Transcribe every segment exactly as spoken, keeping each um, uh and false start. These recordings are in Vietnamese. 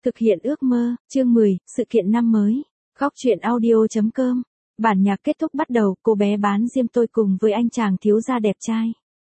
Thực hiện ước mơ, chương mười, sự kiện năm mới. Góc truyện audio chấm com. Bản nhạc kết thúc bắt đầu, cô bé bán diêm tôi cùng với anh chàng thiếu gia đẹp trai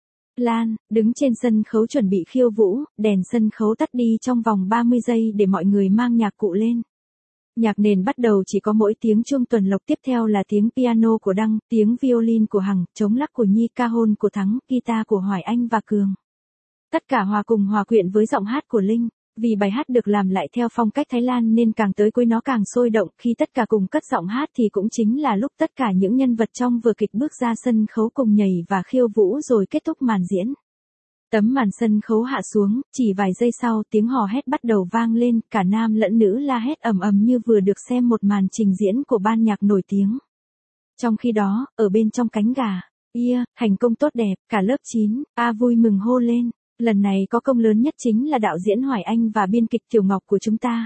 Lan, đứng trên sân khấu chuẩn bị khiêu vũ, đèn sân khấu tắt đi trong vòng ba mươi giây để mọi người mang nhạc cụ lên. Nhạc nền bắt đầu chỉ có mỗi tiếng chuông tuần lộc, tiếp theo là tiếng piano của Đăng, tiếng violin của Hằng, trống lắc của Nhi, cajon của Thắng, guitar của Hoài Anh và Cường. Tất cả hòa cùng hòa quyện với giọng hát của Linh. Vì bài hát được làm lại theo phong cách Thái Lan nên càng tới cuối nó càng sôi động, khi tất cả cùng cất giọng hát thì cũng chính là lúc tất cả những nhân vật trong vở kịch bước ra sân khấu cùng nhảy và khiêu vũ rồi kết thúc màn diễn. Tấm màn sân khấu hạ xuống, chỉ vài giây sau tiếng hò hét bắt đầu vang lên, cả nam lẫn nữ la hét ầm ầm như vừa được xem một màn trình diễn của ban nhạc nổi tiếng. Trong khi đó, ở bên trong cánh gà, yeah, thành công tốt đẹp, cả lớp chín, A vui mừng hô lên. Lần này có công lớn nhất chính là đạo diễn Hoài Anh và biên kịch Tiểu Ngọc của chúng ta.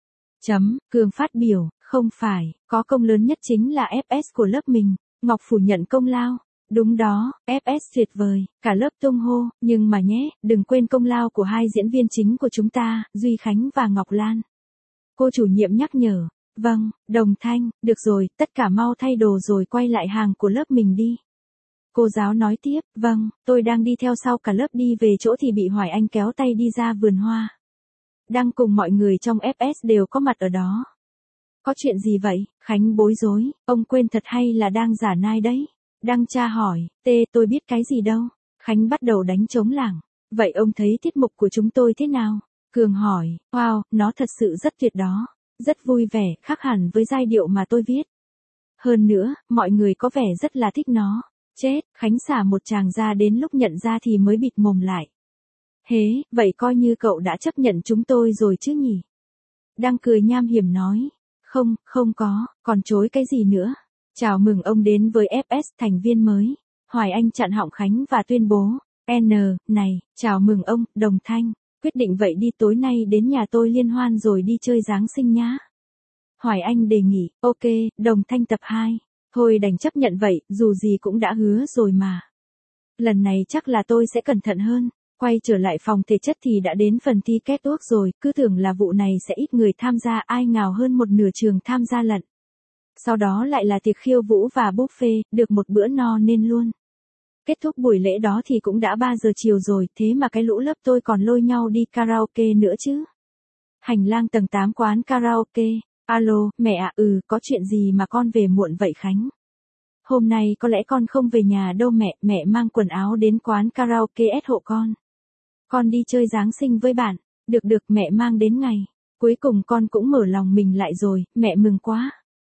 Chấm, Cường phát biểu, không phải, có công lớn nhất chính là ép ét của lớp mình. Ngọc phủ nhận công lao. Đúng đó, ép ét tuyệt vời, cả lớp tung hô, nhưng mà nhé, đừng quên công lao của hai diễn viên chính của chúng ta, Duy Khánh và Ngọc Lan. Cô chủ nhiệm nhắc nhở, vâng, Đồng Thanh, được rồi, tất cả mau thay đồ rồi quay lại hàng của lớp mình đi. Cô giáo nói tiếp, vâng, tôi đang đi theo sau cả lớp đi về chỗ thì bị Hoài Anh kéo tay đi ra vườn hoa. Đang cùng mọi người trong ép ét đều có mặt ở đó. Có chuyện gì vậy? Khánh bối rối, ông quên thật hay là đang giả nai đấy? Đăng tra hỏi, tê tôi biết cái gì đâu. Khánh bắt đầu đánh trống lảng. Vậy ông thấy tiết mục của chúng tôi thế nào? Cường hỏi, wow, nó thật sự rất tuyệt đó. Rất vui vẻ, khác hẳn với giai điệu mà tôi viết. Hơn nữa, mọi người có vẻ rất là thích nó. Chết, Khánh xả một tràng ra đến lúc nhận ra thì mới bịt mồm lại. Hế, vậy coi như cậu đã chấp nhận chúng tôi rồi chứ nhỉ? Đang cười nham hiểm nói. Không, không có, còn chối cái gì nữa? Chào mừng ông đến với ép ét thành viên mới. Hoài Anh chặn họng Khánh và tuyên bố. N, này, chào mừng ông, Đồng Thanh. Quyết định vậy đi, tối nay đến nhà tôi liên hoan rồi đi chơi Giáng sinh nhá. Hoài Anh đề nghị, ok, Đồng Thanh tập hai. Thôi đành chấp nhận vậy, dù gì cũng đã hứa rồi mà. Lần này chắc là tôi sẽ cẩn thận hơn. Quay trở lại phòng thể chất thì đã đến phần thi catwalk rồi, cứ tưởng là vụ này sẽ ít người tham gia, ai ngào hơn một nửa trường tham gia lận. Sau đó lại là tiệc khiêu vũ và buffet, được một bữa no nên luôn. Kết thúc buổi lễ đó thì cũng đã ba giờ chiều rồi, thế mà cái lũ lớp tôi còn lôi nhau đi karaoke nữa chứ. Hành lang tầng tám quán karaoke. Alo, mẹ ạ, ừ, có chuyện gì mà con về muộn vậy Khánh? Hôm nay có lẽ con không về nhà đâu mẹ, mẹ mang quần áo đến quán karaoke ét hộ con. Con đi chơi Giáng sinh với bạn, được được mẹ mang đến ngày. Cuối cùng con cũng mở lòng mình lại rồi, mẹ mừng quá.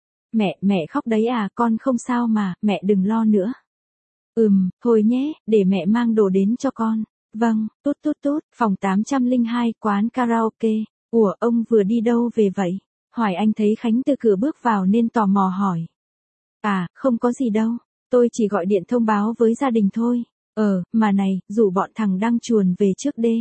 Mẹ, mẹ khóc đấy à, con không sao mà, mẹ đừng lo nữa. Ừm, thôi nhé, để mẹ mang đồ đến cho con. Vâng, tút tút tút, phòng tám trăm lẻ hai, quán karaoke. Ủa, ông vừa đi đâu về vậy? Hoài Anh thấy Khánh từ cửa bước vào nên tò mò hỏi. À, không có gì đâu. Tôi chỉ gọi điện thông báo với gia đình thôi. Ờ, mà này, rủ bọn thằng Đăng chuồn về trước đê.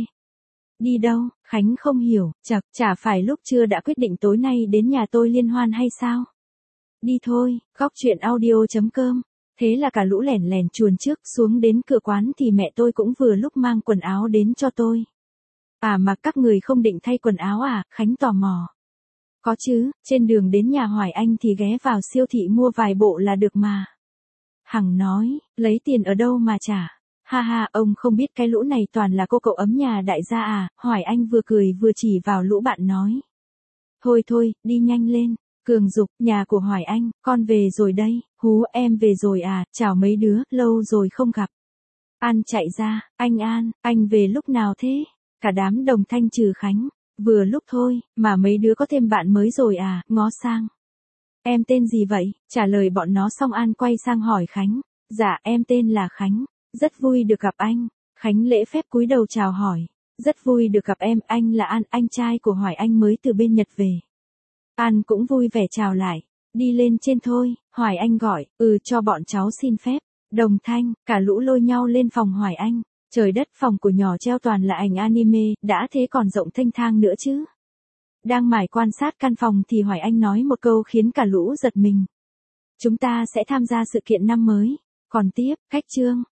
Đi đâu? Khánh không hiểu, chật, chả phải lúc chưa đã quyết định tối nay đến nhà tôi liên hoan hay sao? Đi thôi, góc truyện audio chấm com. Thế là cả lũ lẻn lẻn chuồn trước, xuống đến cửa quán thì mẹ tôi cũng vừa lúc mang quần áo đến cho tôi. À mà các người không định thay quần áo à? Khánh tò mò. Có chứ, trên đường đến nhà Hoài Anh thì ghé vào siêu thị mua vài bộ là được mà. Hằng nói, lấy tiền ở đâu mà trả? Ha ha, ông không biết cái lũ này toàn là cô cậu ấm nhà đại gia à? Hoài Anh vừa cười vừa chỉ vào lũ bạn nói. Thôi thôi, đi nhanh lên. Cường dục, nhà của Hoài Anh, con về rồi đây. Hú, em về rồi à, chào mấy đứa, lâu rồi không gặp. An chạy ra, anh An, anh về lúc nào thế? Cả đám Đồng Thanh trừ Khánh. Vừa lúc thôi, mà mấy đứa có thêm bạn mới rồi à, ngó sang. Em tên gì vậy? Trả lời bọn nó xong An quay sang hỏi Khánh. Dạ, em tên là Khánh. Rất vui được gặp anh. Khánh lễ phép cúi đầu chào hỏi. Rất vui được gặp em, anh là An, anh trai của Hoài Anh mới từ bên Nhật về. An cũng vui vẻ chào lại. Đi lên trên thôi, Hoài Anh gọi, ừ cho bọn cháu xin phép. Đồng Thanh, cả lũ lôi nhau lên phòng Hoài Anh. Trời đất, phòng của nhỏ treo toàn là ảnh anime, đã thế còn rộng thênh thang nữa chứ. Đang mải quan sát căn phòng thì Hoài Anh nói một câu khiến cả lũ giật mình. Chúng ta sẽ tham gia sự kiện năm mới. Còn tiếp, khách trương.